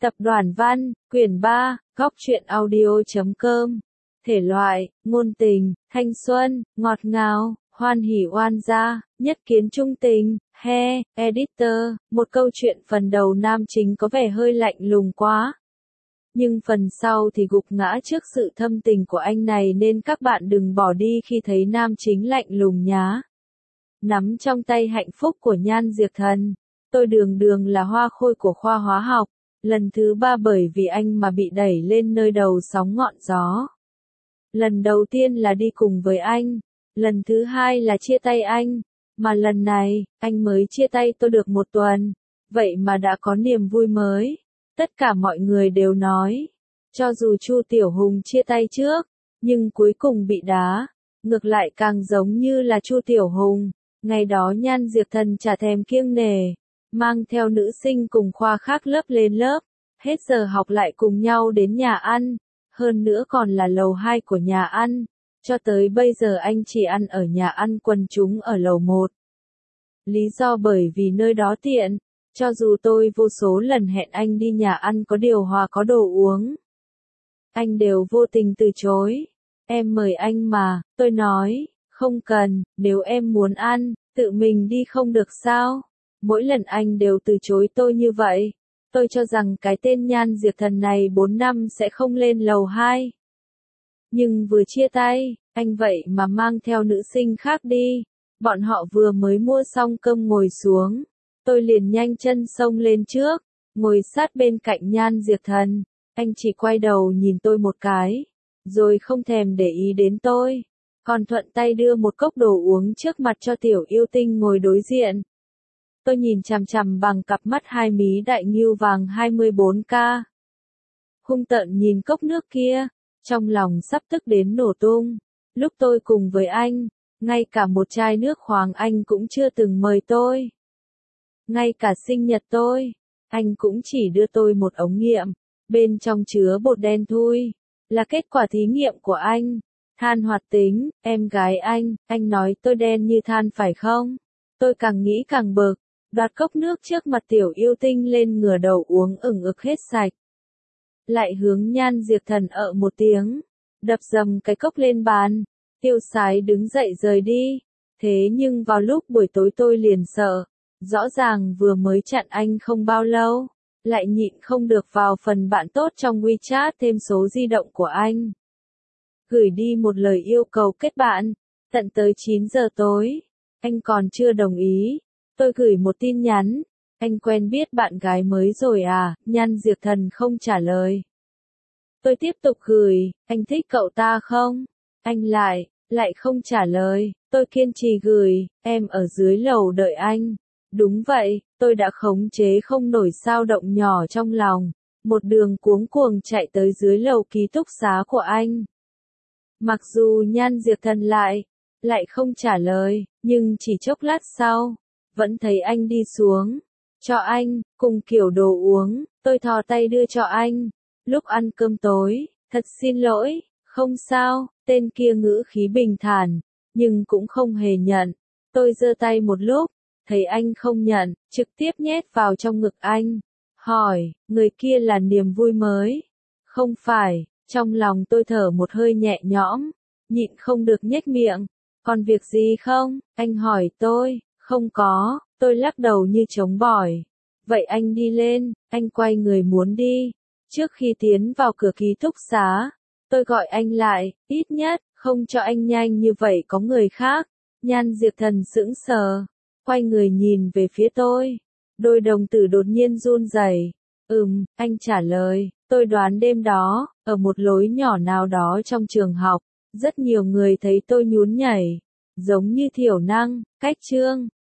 Tập đoàn Văn, quyển 3, góc truyện audio.com. Thể loại, ngôn tình, thanh xuân, ngọt ngào, hoan hỉ oan gia, nhất kiến trung tình, editor. Một câu chuyện phần đầu nam chính có vẻ hơi lạnh lùng quá. Nhưng phần sau thì gục ngã trước sự thâm tình của anh này nên các bạn đừng bỏ đi khi thấy nam chính lạnh lùng nhá. Nắm trong tay hạnh phúc của Nhan Diệp Thần. Tôi đường đường là hoa khôi của khoa hóa học. Lần thứ 3 bởi vì anh mà bị đẩy lên nơi đầu sóng ngọn gió. Lần đầu tiên là đi cùng với anh. Lần thứ 2 là chia tay anh. Mà lần này, anh mới chia tay tôi được 1 tuần. Vậy mà đã có niềm vui mới. Tất cả mọi người đều nói. Cho dù Chu Tiểu Hùng chia tay trước, nhưng cuối cùng bị đá. Ngược lại càng giống như là Chu Tiểu Hùng. Ngày đó Nhan Diệp Thần chả thèm kiêng nể. Mang theo nữ sinh cùng khoa khác lớp lên lớp, hết giờ học lại cùng nhau đến nhà ăn, hơn nữa còn là lầu 2 của nhà ăn, cho tới bây giờ anh chỉ ăn ở nhà ăn quần chúng ở lầu 1. Lý do bởi vì nơi đó tiện, cho dù tôi vô số lần hẹn anh đi nhà ăn có điều hòa có đồ uống. Anh đều vô tình từ chối, em mời anh mà, tôi nói, không cần, nếu em muốn ăn, tự mình đi không được sao? Mỗi lần anh đều từ chối tôi như vậy. Tôi cho rằng cái tên Nhan Diệp Thần này 4 năm sẽ không lên lầu 2. Nhưng vừa chia tay, anh vậy mà mang theo nữ sinh khác đi. Bọn họ vừa mới mua xong cơm ngồi xuống. Tôi liền nhanh chân xông lên trước, ngồi sát bên cạnh Nhan Diệp Thần. Anh chỉ quay đầu nhìn tôi một cái, rồi không thèm để ý đến tôi. Còn thuận tay đưa một cốc đồ uống trước mặt cho Tiểu Yêu Tinh ngồi đối diện. Tôi nhìn chằm chằm bằng cặp mắt hai mí đại ngưu vàng 24K. Hung tợn nhìn cốc nước kia, trong lòng sắp tức đến nổ tung. Lúc tôi cùng với anh, ngay cả một chai nước khoáng anh cũng chưa từng mời tôi. Ngay cả sinh nhật tôi, anh cũng chỉ đưa tôi một ống nghiệm, bên trong chứa bột đen thui, là kết quả thí nghiệm của anh. Than hoạt tính, em gái anh nói tôi đen như than phải không? Tôi càng nghĩ càng bực. Đoạt cốc nước trước mặt Tiểu Yêu Tinh lên ngửa đầu uống ửng ực hết sạch. Lại hướng Nhan Diệp Thần một tiếng, đập dầm cái cốc lên bàn, tiêu sái đứng dậy rời đi. Thế nhưng vào lúc buổi tối tôi liền sợ, rõ ràng vừa mới chặn anh không bao lâu, lại nhịn không được vào phần bạn tốt trong WeChat thêm số di động của anh. Gửi đi một lời yêu cầu kết bạn, tận tới 9 giờ tối, anh còn chưa đồng ý. Tôi gửi một tin nhắn, anh quen biết bạn gái mới rồi à? Nhan Diệp Thần không trả lời. Tôi tiếp tục gửi, anh thích cậu ta không? Anh lại không trả lời. Tôi kiên trì gửi, em ở dưới lầu đợi anh. Đúng vậy, tôi đã khống chế không nổi dao động nhỏ trong lòng. Một đường cuống cuồng chạy tới dưới lầu ký túc xá của anh. Mặc dù Nhan Diệp Thần lại không trả lời, nhưng chỉ chốc lát sau, vẫn thấy anh đi xuống, cho anh, cùng kiểu đồ uống, tôi thò tay đưa cho anh. Lúc ăn cơm tối, thật xin lỗi, không sao, tên kia ngữ khí bình thản, nhưng cũng không hề nhận. Tôi giơ tay một lúc, thấy anh không nhận, trực tiếp nhét vào trong ngực anh. Hỏi, người kia là niềm vui mới? Không phải, trong lòng tôi thở một hơi nhẹ nhõm, nhịn không được nhếch miệng. Còn việc gì không? Anh hỏi tôi. Không có, tôi lắc đầu như trống bỏi. Vậy anh đi lên, anh quay người muốn đi. Trước khi tiến vào cửa ký túc xá, tôi gọi anh lại, ít nhất, không cho anh nhanh như vậy có người khác. Nhan Diệp Thần sững sờ, quay người nhìn về phía tôi. Đôi đồng tử đột nhiên run rẩy. Anh trả lời, tôi đoán đêm đó, ở một lối nhỏ nào đó trong trường học, rất nhiều người thấy tôi nhún nhảy, giống như thiểu năng, cách chương.